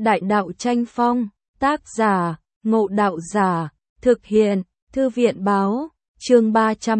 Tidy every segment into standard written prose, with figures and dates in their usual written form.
Đại đạo tranh phong, tác giả, Ngộ Đạo Giả, thực hiện, Thư viện báo, chương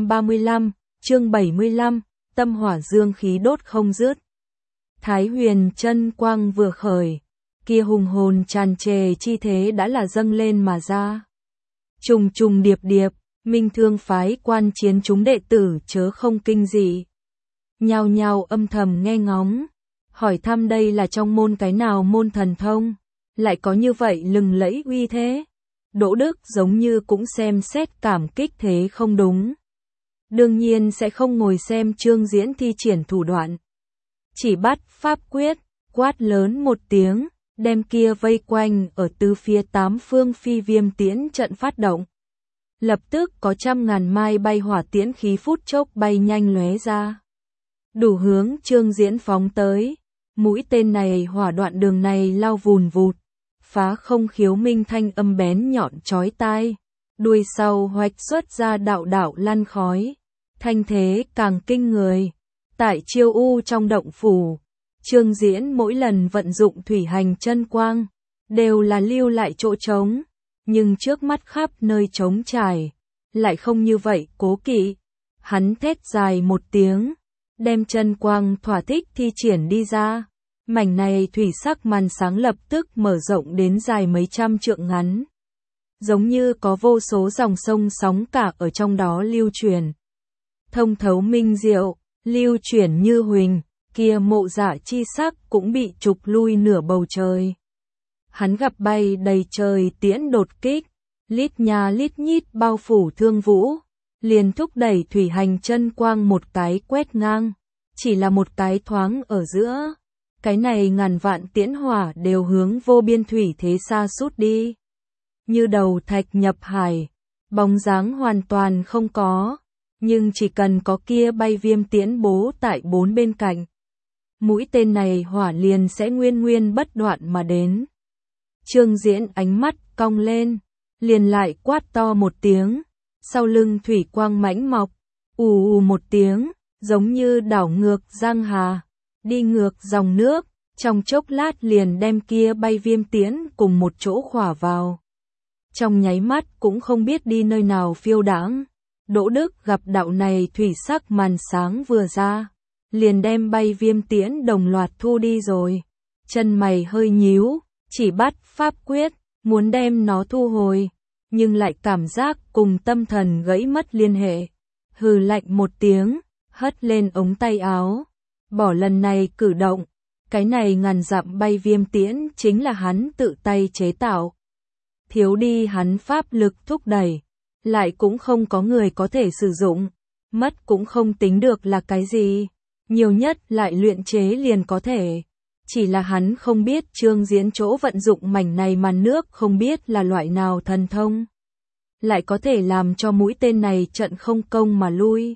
335, chương 75, tâm hỏa dương khí đốt không dứt. Thái Huyền chân quang vừa khởi, kia hùng hồn tràn trề chi thế đã là dâng lên mà ra. Trùng trùng điệp điệp, Minh Thương phái quan chiến chúng đệ tử chớ không kinh dị. Nhao nhao âm thầm nghe ngóng, hỏi thăm đây là trong môn cái nào môn thần thông, lại có như vậy lừng lẫy uy thế. Đỗ Đức giống như cũng xem xét cảm kích thế không đúng. Đương nhiên sẽ không ngồi xem Trương Diễn thi triển thủ đoạn. Chỉ bắt pháp quyết, quát lớn một tiếng, đem kia vây quanh ở tứ phía tám phương phi viêm tiễn trận phát động. Lập tức có trăm ngàn mai bay hỏa tiễn khí phút chốc bay nhanh lóe ra. Đủ hướng Trương Diễn phóng tới, mũi tên này hỏa đoạn đường này lao vùn vụt, phá không khiếu minh thanh âm bén nhọn chói tai, đuôi sau hoạch xuất ra đạo đạo lăn khói, thanh thế càng kinh người. Tại Chiêu U trong động phủ, Trương Diễn mỗi lần vận dụng thủy hành chân quang, đều là lưu lại chỗ trống, nhưng trước mắt khắp nơi trống trải, lại không như vậy cố kỵ. Hắn thét dài một tiếng, đem chân quang thỏa thích thi triển đi ra. Mảnh này thủy sắc màn sáng lập tức mở rộng đến dài mấy trăm trượng ngắn. Giống như có vô số dòng sông sóng cả ở trong đó lưu truyền. Thông thấu minh diệu, lưu chuyển như huỳnh, kia mộ dạ chi sắc cũng bị trục lui nửa bầu trời. Hắn gặp bay đầy trời tiễn đột kích, lít nha lít nhít bao phủ Thương Vũ, liền thúc đẩy thủy hành chân quang một cái quét ngang, chỉ là một cái thoáng ở giữa. Cái này ngàn vạn tiễn hỏa đều hướng vô biên thủy thế xa sút đi. Như đầu thạch nhập hải, bóng dáng hoàn toàn không có, nhưng chỉ cần có kia bay viêm tiễn bố tại bốn bên cạnh. Mũi tên này hỏa liền sẽ nguyên nguyên bất đoạn mà đến. Trương Diễn ánh mắt cong lên, liền lại quát to một tiếng, sau lưng thủy quang mãnh mọc, ù ù một tiếng, giống như đảo ngược giang hà. Đi ngược dòng nước, trong chốc lát liền đem kia bay viêm tiễn cùng một chỗ khỏa vào. Trong nháy mắt cũng không biết đi nơi nào phiêu đãng. Đỗ Đức gặp đạo này thủy sắc màn sáng vừa ra, liền đem bay viêm tiễn đồng loạt thu đi rồi. Chân mày hơi nhíu, chỉ bắt pháp quyết, muốn đem nó thu hồi, nhưng lại cảm giác cùng tâm thần gãy mất liên hệ. Hừ lạnh một tiếng, hất lên ống tay áo. Bỏ lần này cử động, cái này ngàn dặm bay viêm tiễn chính là hắn tự tay chế tạo. Thiếu đi hắn pháp lực thúc đẩy, lại cũng không có người có thể sử dụng, mất cũng không tính được là cái gì, nhiều nhất lại luyện chế liền có thể. Chỉ là hắn không biết Trương Diễn chỗ vận dụng mảnh này màn nước không biết là loại nào thần thông, lại có thể làm cho mũi tên này trận không công mà lui.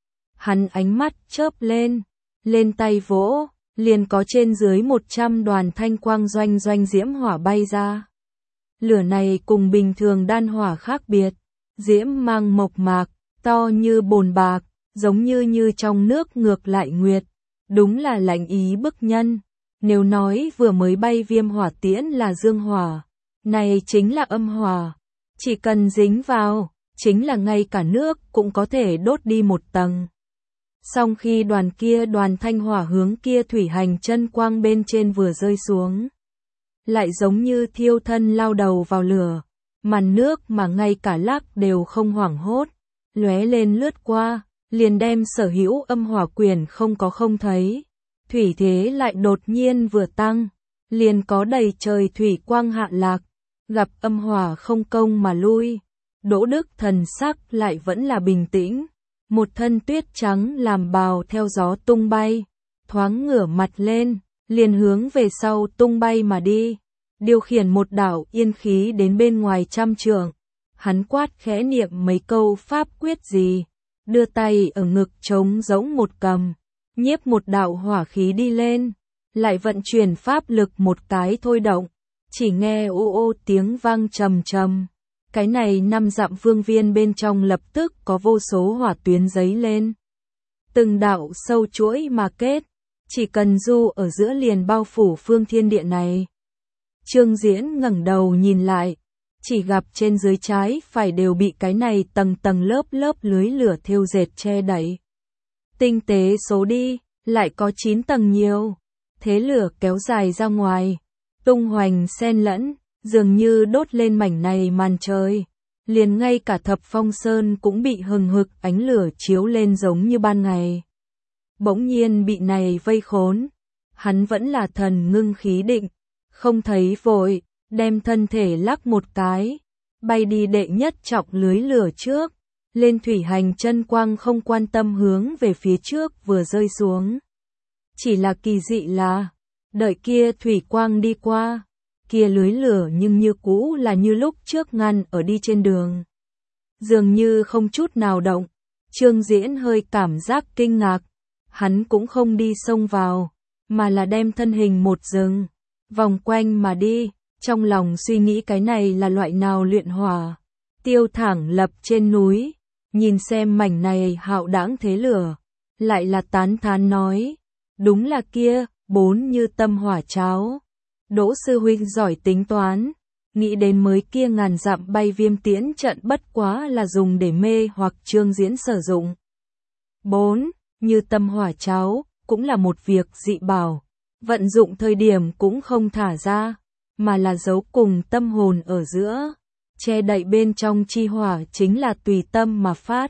Hắn ánh mắt chớp lên. Lên tay vỗ, liền có trên dưới 100 đoàn thanh quang doanh doanh diễm hỏa bay ra. Lửa này cùng bình thường đan hỏa khác biệt, diễm mang mộc mạc, to như bồn bạc, giống như trong nước ngược lại nguyệt, đúng là lạnh ý bức nhân. Nếu nói vừa mới bay viêm hỏa tiễn là dương hỏa, này chính là âm hỏa, chỉ cần dính vào, chính là ngay cả nước cũng có thể đốt đi một tầng. Song khi đoàn thanh hỏa hướng kia thủy hành chân quang bên trên vừa rơi xuống, lại giống như thiêu thân lao đầu vào lửa, màn nước mà ngay cả lắc đều không hoảng hốt, lóe lên lướt qua, liền đem sở hữu âm hỏa quyền không có không thấy. Thủy thế lại đột nhiên vừa tăng, liền có đầy trời thủy quang hạ lạc, gặp âm hỏa không công mà lui. Đỗ Đức thần sắc lại vẫn là bình tĩnh. Một thân tuyết trắng làm bào theo gió tung bay, thoáng ngửa mặt lên, liền hướng về sau tung bay mà đi, điều khiển một đạo yên khí đến bên ngoài trăm trượng. Hắn quát khẽ niệm mấy câu pháp quyết gì, đưa tay ở ngực trống giống một cầm, nhiếp một đạo hỏa khí đi lên, lại vận chuyển pháp lực một cái thôi động, chỉ nghe ô ô tiếng vang trầm trầm. Cái này 5 dặm vương viên bên trong lập tức có vô số hỏa tuyến giấy lên. Từng đạo sâu chuỗi mà kết, chỉ cần du ở giữa liền bao phủ phương thiên địa này. Trương Diễn ngẩng đầu nhìn lại, chỉ gặp trên dưới trái phải đều bị cái này tầng tầng lớp lớp lưới lửa thêu dệt che đậy. Tinh tế số đi, lại có 9 tầng nhiều. Thế lửa kéo dài ra ngoài, tung hoành xen lẫn, dường như đốt lên mảnh này màn trời. Liền ngay cả Thập Phong Sơn cũng bị hừng hực ánh lửa chiếu lên giống như ban ngày. Bỗng nhiên bị này vây khốn, hắn vẫn là thần ngưng khí định, không thấy vội, đem thân thể lắc một cái, bay đi đệ nhất trọng lưới lửa trước, lên thủy hành chân quang không quan tâm hướng về phía trước vừa rơi xuống. Chỉ là kỳ dị là, đợi kia thủy quang đi qua, kia lưới lửa nhưng như cũ là như lúc trước ngăn ở đi trên đường. Dường như không chút nào động, Trương Diễn hơi cảm giác kinh ngạc, hắn cũng không đi xông vào, mà là đem thân hình một dừng, vòng quanh mà đi, trong lòng suy nghĩ cái này là loại nào luyện hỏa. Tiêu Thẳng lập trên núi, nhìn xem mảnh này hạo đãng thế lửa, lại là tán thán nói, đúng là kia, 4 như tâm hỏa cháo. Đỗ sư huynh giỏi tính toán, nghĩ đến mới kia ngàn dặm bay viêm tiễn trận bất quá là dùng để mê hoặc Trương Diễn sử dụng. 4. Như tâm hỏa cháo, cũng là một việc dị bảo, vận dụng thời điểm cũng không thả ra, mà là giấu cùng tâm hồn ở giữa, che đậy bên trong chi hỏa chính là tùy tâm mà phát.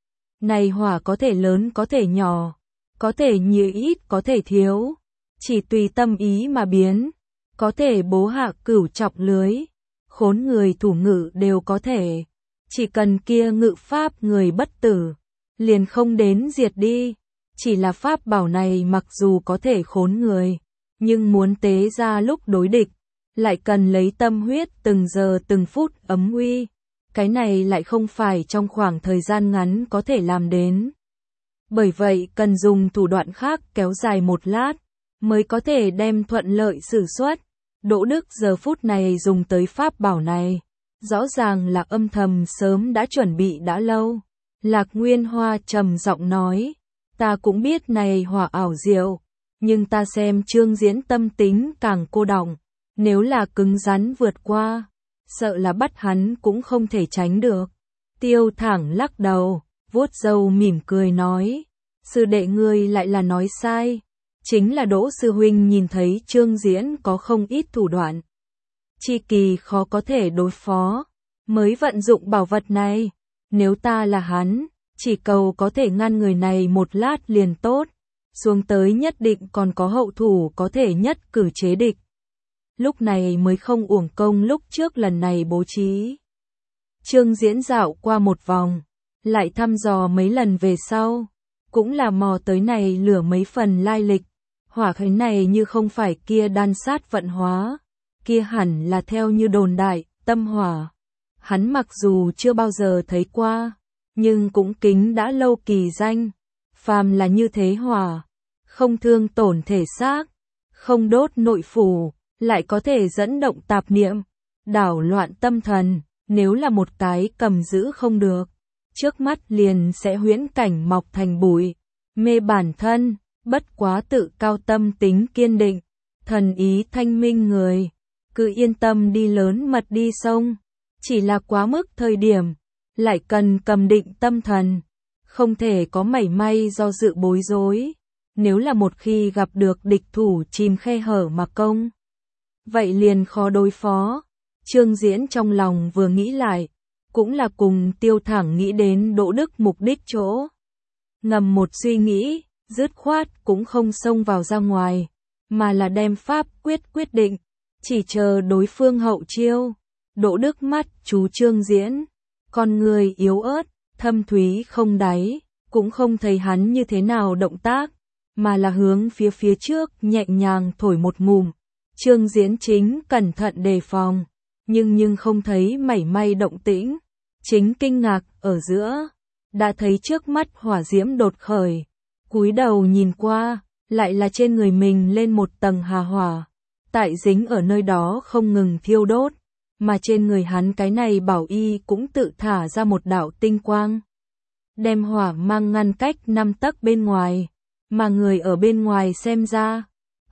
Này hỏa có thể lớn có thể nhỏ, có thể nhiều ít có thể thiếu, chỉ tùy tâm ý mà biến, có thể bố hạ cửu trọng lưới, khốn người thủ ngự đều có thể, chỉ cần kia ngự pháp người bất tử, liền không đến diệt đi, chỉ là pháp bảo này mặc dù có thể khốn người, nhưng muốn tế ra lúc đối địch, lại cần lấy tâm huyết từng giờ từng phút ấm uy, cái này lại không phải trong khoảng thời gian ngắn có thể làm đến. Bởi vậy cần dùng thủ đoạn khác kéo dài một lát, mới có thể đem thuận lợi sử xuất. Đỗ Đức giờ phút này dùng tới pháp bảo này, rõ ràng là âm thầm sớm đã chuẩn bị đã lâu. Lạc Nguyên Hoa trầm giọng nói, ta cũng biết này hỏa ảo diệu, nhưng ta xem Trương Diễn tâm tính càng cô đọng, nếu là cứng rắn vượt qua, sợ là bắt hắn cũng không thể tránh được. Tiêu Thẳng lắc đầu, vuốt râu mỉm cười nói, sư đệ ngươi lại là nói sai. Chính là Đỗ sư huynh nhìn thấy Trương Diễn có không ít thủ đoạn, chi kỳ khó có thể đối phó, mới vận dụng bảo vật này. Nếu ta là hắn, chỉ cầu có thể ngăn người này một lát liền tốt, xuống tới nhất định còn có hậu thủ có thể nhất cử chế địch. Lúc này mới không uổng công lúc trước lần này bố trí. Trương Diễn dạo qua một vòng, lại thăm dò mấy lần về sau, cũng là mò tới này lửa mấy phần lai lịch. Hỏa khí này như không phải kia đan sát vận hóa, kia hẳn là theo như đồn đại, tâm hỏa. Hắn mặc dù chưa bao giờ thấy qua, nhưng cũng kính đã lâu kỳ danh. Phàm là như thế hỏa, không thương tổn thể xác, không đốt nội phủ, lại có thể dẫn động tạp niệm, đảo loạn tâm thần, nếu là một cái cầm giữ không được, trước mắt liền sẽ huyễn cảnh mọc thành bụi, mê bản thân. Bất quá tự cao tâm tính kiên định, thần ý thanh minh người, cứ yên tâm đi lớn mật đi sông, chỉ là quá mức thời điểm, lại cần cầm định tâm thần, không thể có mảy may do dự bối rối, nếu là một khi gặp được địch thủ chìm khe hở mà công, vậy liền khó đối phó. Trương Diễn trong lòng vừa nghĩ lại, cũng là cùng Tiêu Thẳng nghĩ đến Đỗ Đức mục đích chỗ, ngầm một suy nghĩ. Dứt khoát cũng không xông vào ra ngoài, mà là đem pháp quyết định, chỉ chờ đối phương hậu chiêu. Đỗ Đức mắt chú Trương Diễn, con người yếu ớt, thâm thúy không đáy, cũng không thấy hắn như thế nào động tác, mà là hướng phía trước nhẹ nhàng thổi một ngụm. Trương Diễn chính cẩn thận đề phòng, nhưng không thấy mảy may động tĩnh, chính kinh ngạc ở giữa, đã thấy trước mắt hỏa diễm đột khởi. Cúi đầu nhìn qua, lại là trên người mình lên một tầng hà hỏa, tại dính ở nơi đó không ngừng thiêu đốt, mà trên người hắn cái này bảo y cũng tự thả ra một đạo tinh quang. Đem hỏa mang ngăn cách 5 tấc bên ngoài, mà người ở bên ngoài xem ra,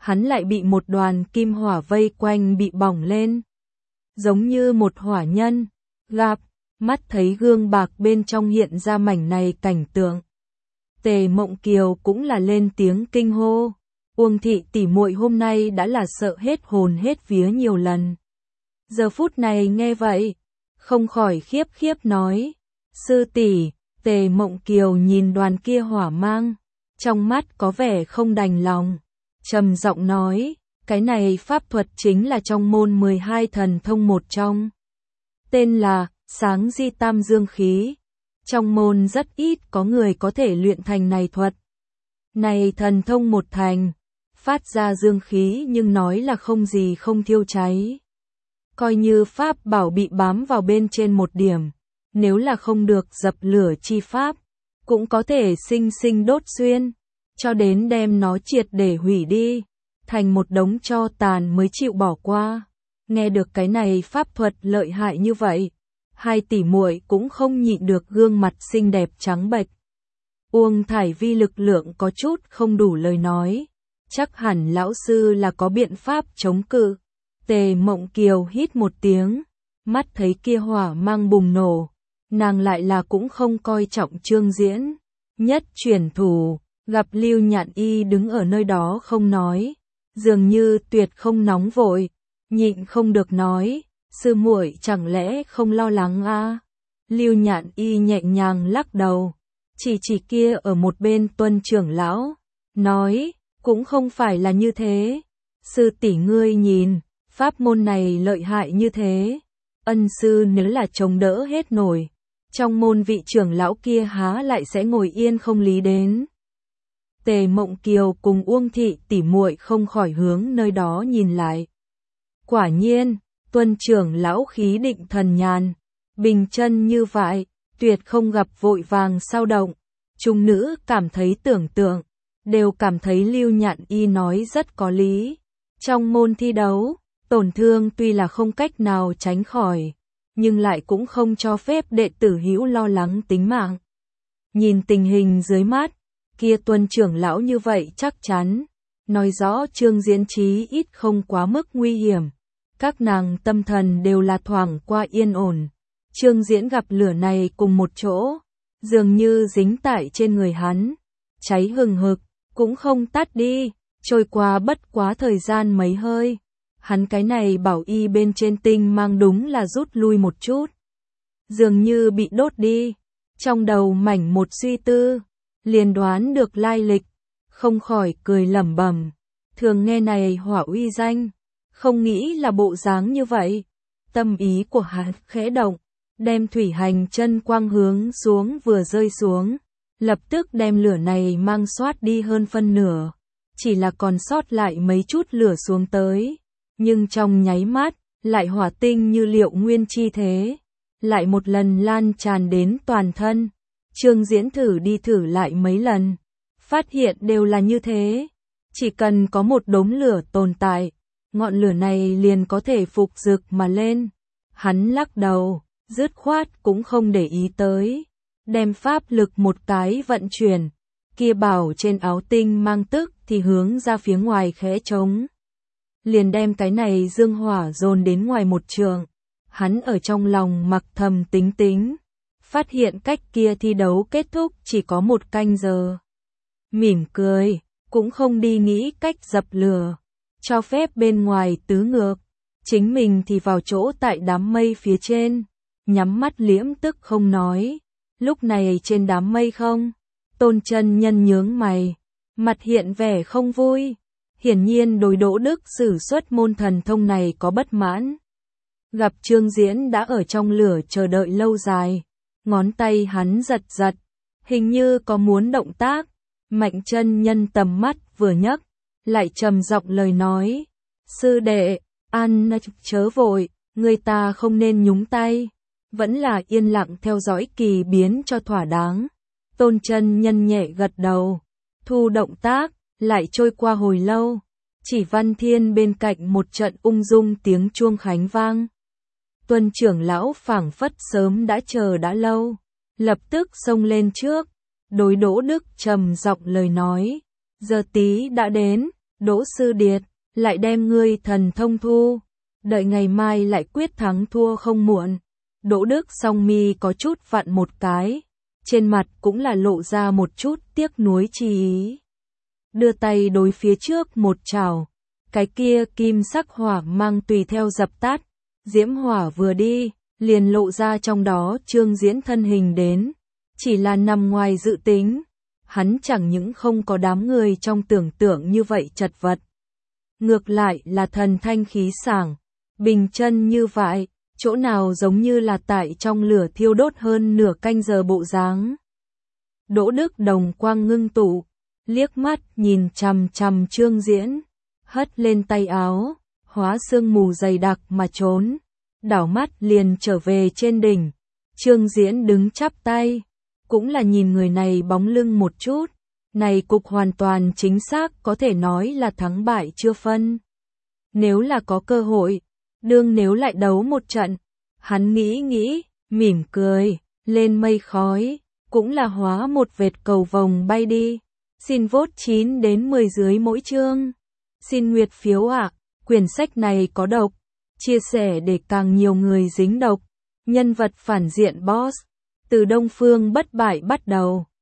hắn lại bị một đoàn kim hỏa vây quanh bị bỏng lên. Giống như một hỏa nhân, gặp, mắt thấy gương bạc bên trong hiện ra mảnh này cảnh tượng. Tề Mộng Kiều cũng là lên tiếng kinh hô. Uông thị tỷ muội hôm nay đã là sợ hết hồn hết vía nhiều lần. Giờ phút này nghe vậy, không khỏi khiếp khiếp nói, sư tỷ. Tề Mộng Kiều nhìn đoàn kia hỏa mang, trong mắt có vẻ không đành lòng, trầm giọng nói, cái này pháp thuật chính là trong môn 12 thần thông một trong. Tên là Sáng Di Tam Dương Khí. Trong môn rất ít có người có thể luyện thành này thuật. Này thần thông một thành, phát ra dương khí nhưng nói là không gì không thiêu cháy. Coi như pháp bảo bị bám vào bên trên một điểm, nếu là không được dập lửa chi pháp, cũng có thể sinh sinh đốt xuyên, cho đến đem nó triệt để hủy đi, thành một đống tro tàn mới chịu bỏ qua. Nghe được cái này pháp thuật lợi hại như vậy, hai tỷ muội cũng không nhịn được gương mặt xinh đẹp trắng bệch. Uông Thải Vi lực lượng có chút không đủ lời nói, chắc hẳn lão sư là có biện pháp chống cự. Tề Mộng Kiều hít một tiếng, mắt thấy kia hỏa mang bùng nổ, nàng lại là cũng không coi trọng Trương Diễn. Nhất chuyển thủ, gặp Lưu Nhạn Y đứng ở nơi đó không nói, dường như tuyệt không nóng vội, nhịn không được nói, sư muội chẳng lẽ không lo lắng à? Lưu Nhạn Y nhẹ nhàng lắc đầu, chỉ kia ở một bên Tuân trưởng lão, nói, cũng không phải là như thế. Sư tỷ ngươi nhìn, pháp môn này lợi hại như thế, ân sư nếu là chống đỡ hết nổi, trong môn vị trưởng lão kia há lại sẽ ngồi yên không lý đến. Tề Mộng Kiều cùng Uông thị tỷ muội không khỏi hướng nơi đó nhìn lại. Quả nhiên, Tuân trưởng lão khí định thần nhàn, bình chân như vậy, tuyệt không gặp vội vàng sao động. Chúng nữ cảm thấy tưởng tượng, đều cảm thấy Lưu Nhạn Y nói rất có lý. Trong môn thi đấu, tổn thương tuy là không cách nào tránh khỏi, nhưng lại cũng không cho phép đệ tử hữu lo lắng tính mạng. Nhìn tình hình dưới mắt, kia Tuân trưởng lão như vậy chắc chắn, nói rõ Trương Diễn chí ít không quá mức nguy hiểm. Các nàng tâm thần đều là thoảng qua yên ổn. Trương Diễn gặp lửa này cùng một chỗ, dường như dính tại trên người hắn, cháy hừng hực, cũng không tắt đi, trôi qua bất quá thời gian mấy hơi. Hắn cái này bảo y bên trên tinh mang đúng là rút lui một chút, dường như bị đốt đi. Trong đầu mảnh một suy tư, liền đoán được lai lịch, không khỏi cười lẩm bẩm, thường nghe này hỏa uy danh, không nghĩ là bộ dáng như vậy. Tâm ý của hắn khẽ động, đem thủy hành chân quang hướng xuống vừa rơi xuống, lập tức đem lửa này mang xoát đi hơn phân nửa, chỉ là còn sót lại mấy chút lửa xuống tới, nhưng trong nháy mắt, lại hỏa tinh như liệu nguyên chi thế, lại một lần lan tràn đến toàn thân. Trương Diễn thử đi thử lại mấy lần, phát hiện đều là như thế, chỉ cần có một đống lửa tồn tại, ngọn lửa này liền có thể phục rực mà lên. Hắn lắc đầu, dứt khoát cũng không để ý tới, đem pháp lực một cái vận chuyển, kia bảo trên áo tinh mang tức thì hướng ra phía ngoài khẽ trống. Liền đem cái này dương hỏa dồn đến ngoài một trường. Hắn ở trong lòng mặc thầm tính tính, phát hiện cách kia thi đấu kết thúc chỉ có 1 canh giờ. Mỉm cười, cũng không đi nghĩ cách dập lửa, cho phép bên ngoài tứ ngược, chính mình thì vào chỗ tại đám mây phía trên, nhắm mắt liễm tức không nói. Lúc này trên đám mây không, Tôn chân nhân nhướng mày, mặt hiện vẻ không vui, hiển nhiên đối Đỗ Đức sử xuất môn thần thông này có bất mãn. Gặp Trương Diễn đã ở trong lửa chờ đợi lâu dài, ngón tay hắn giật giật, hình như có muốn động tác. Mạnh chân nhân tầm mắt vừa nhấc, lại trầm giọng lời nói, sư đệ, an chớ vội, người ta không nên nhúng tay, vẫn là yên lặng theo dõi kỳ biến cho thỏa đáng. Tôn chân nhân nhẹ gật đầu, thu động tác, lại trôi qua hồi lâu, chỉ Văn Thiên bên cạnh một trận ung dung tiếng chuông khánh vang. Tuân trưởng lão phảng phất sớm đã chờ đã lâu, lập tức xông lên trước, đối Đỗ Đức trầm giọng lời nói, giờ tí đã đến, Đỗ Sư Điệt, lại đem ngươi thần thông thu, đợi ngày mai lại quyết thắng thua không muộn. Đỗ Đức song mi có chút vặn một cái, trên mặt cũng là lộ ra một chút tiếc nuối chi ý. Đưa tay đối phía trước một chảo, cái kia kim sắc hỏa mang tùy theo dập tắt, diễm hỏa vừa đi, liền lộ ra trong đó Trương Diễn thân hình đến, chỉ là nằm ngoài dự tính, hắn chẳng những không có đám người trong tưởng tượng như vậy chật vật, ngược lại là thần thanh khí sảng, bình chân như vậy, chỗ nào giống như là tại trong lửa thiêu đốt hơn nửa canh giờ bộ dáng. Đỗ Đức đồng quang ngưng tụ, liếc mắt nhìn chằm chằm Trương Diễn, hất lên tay áo, hóa sương mù dày đặc mà trốn, đảo mắt liền trở về trên đỉnh. Trương Diễn đứng chắp tay, cũng là nhìn người này bóng lưng một chút, này cục hoàn toàn chính xác có thể nói là thắng bại chưa phân. Nếu là có cơ hội, đương nếu lại đấu một trận, hắn nghĩ, mỉm cười, lên mây khói, cũng là hóa một vệt cầu vồng bay đi. Xin vote 9 đến 10 dưới mỗi chương. Xin nguyệt phiếu ạ, quyển sách này có độc, chia sẻ để càng nhiều người dính độc. Nhân vật phản diện boss, từ Đông Phương bất bại bắt đầu.